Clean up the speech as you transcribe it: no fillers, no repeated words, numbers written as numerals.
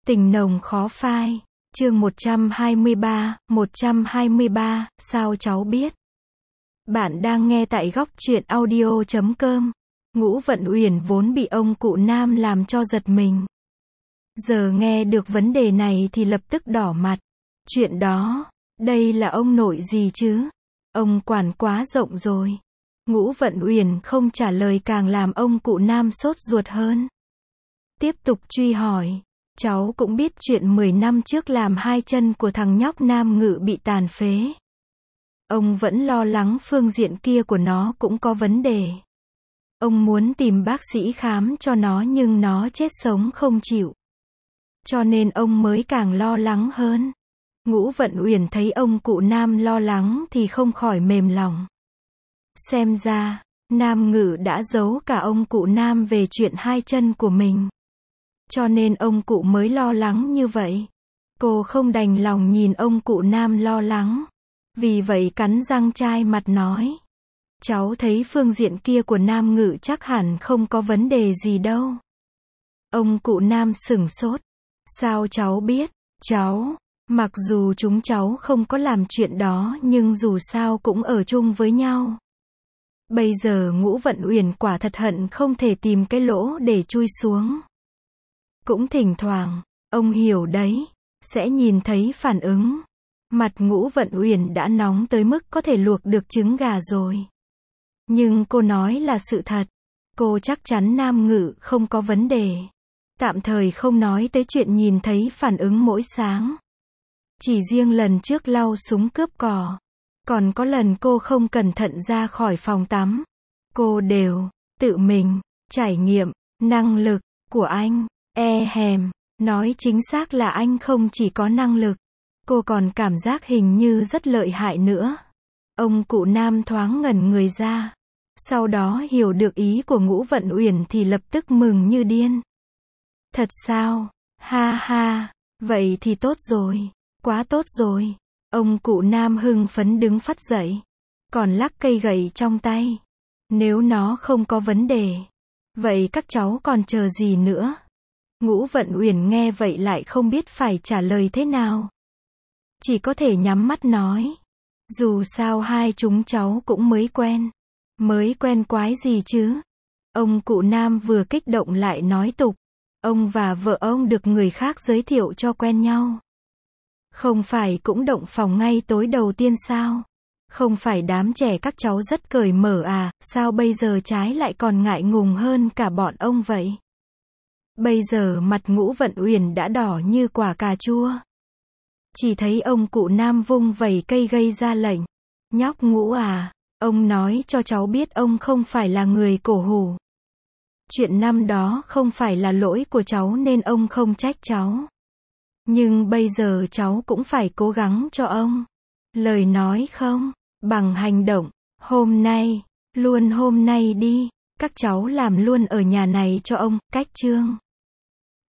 Tình nồng khó phai. Chương 123, sao cháu biết? Bạn đang nghe tại góc truyện audio.com. Ngũ Vận Uyển vốn bị ông cụ Nam làm cho giật mình. Giờ nghe được vấn đề này thì lập tức đỏ mặt. Chuyện đó, đây là ông nội gì chứ? Ông quản quá rộng rồi. Ngũ Vận Uyển không trả lời càng làm ông cụ Nam sốt ruột hơn. Tiếp tục truy hỏi. Cháu cũng biết chuyện 10 năm trước làm hai chân của thằng nhóc Nam Ngự bị tàn phế. Ông vẫn lo lắng phương diện kia của nó cũng có vấn đề. Ông muốn tìm bác sĩ khám cho nó nhưng nó chết sống không chịu. Cho nên ông mới càng lo lắng hơn. Ngũ Vận Uyển thấy ông cụ Nam lo lắng thì không khỏi mềm lòng. Xem ra, Nam Ngự đã giấu cả ông cụ Nam về chuyện hai chân của mình. Cho nên ông cụ mới lo lắng như vậy. Cô không đành lòng nhìn ông cụ Nam lo lắng. Vì vậy cắn răng chai mặt nói. Cháu thấy phương diện kia của Nam Ngự chắc hẳn không có vấn đề gì đâu. Ông cụ Nam sửng sốt. Sao cháu biết? Cháu, mặc dù chúng cháu không có làm chuyện đó nhưng dù sao cũng ở chung với nhau. Bây giờ Ngũ Vận Uyển quả thật hận không thể tìm cái lỗ để chui xuống. Cũng thỉnh thoảng, ông hiểu đấy, sẽ nhìn thấy phản ứng. Mặt Ngũ Vận Uyển đã nóng tới mức có thể luộc được trứng gà rồi. Nhưng cô nói là sự thật. Cô chắc chắn Nam Ngự không có vấn đề. Tạm thời không nói tới chuyện nhìn thấy phản ứng mỗi sáng. Chỉ riêng lần trước lau súng cướp cò. Còn có lần cô không cẩn thận ra khỏi phòng tắm. Cô đều tự mình trải nghiệm năng lực của anh. Nói chính xác là anh không chỉ có năng lực. Cô còn cảm giác hình như rất lợi hại nữa. Ông cụ Nam thoáng ngẩn người ra. Sau đó hiểu được ý của Ngũ Vận Uyển thì lập tức mừng như điên. Thật sao? Ha ha, vậy thì tốt rồi. Quá tốt rồi. Ông cụ Nam hưng phấn đứng phắt dậy. Còn lắc cây gậy trong tay. Nếu nó không có vấn đề. Vậy các cháu còn chờ gì nữa? Ngũ Vận Uyển nghe vậy lại không biết phải trả lời thế nào. Chỉ có thể nhắm mắt nói. Dù sao hai chúng cháu cũng mới quen. Mới quen quái gì chứ? Ông cụ Nam vừa kích động lại nói tục. Ông và vợ ông được người khác giới thiệu cho quen nhau. Không phải cũng động phòng ngay tối đầu tiên sao? Không phải đám trẻ các cháu rất cởi mở à, sao bây giờ trái lại còn ngại ngùng hơn cả bọn ông vậy? Bây giờ mặt Ngũ Vận Uyển đã đỏ như quả cà chua. Chỉ thấy ông cụ Nam vung vẩy cây gây ra lệnh. Nhóc Ngũ à, ông nói cho cháu biết ông không phải là người cổ hủ. Chuyện năm đó không phải là lỗi của cháu nên ông không trách cháu. Nhưng bây giờ cháu cũng phải cố gắng cho ông. Lời nói không, bằng hành động. Hôm nay, luôn hôm nay đi, các cháu làm luôn ở nhà này cho ông, cách chương.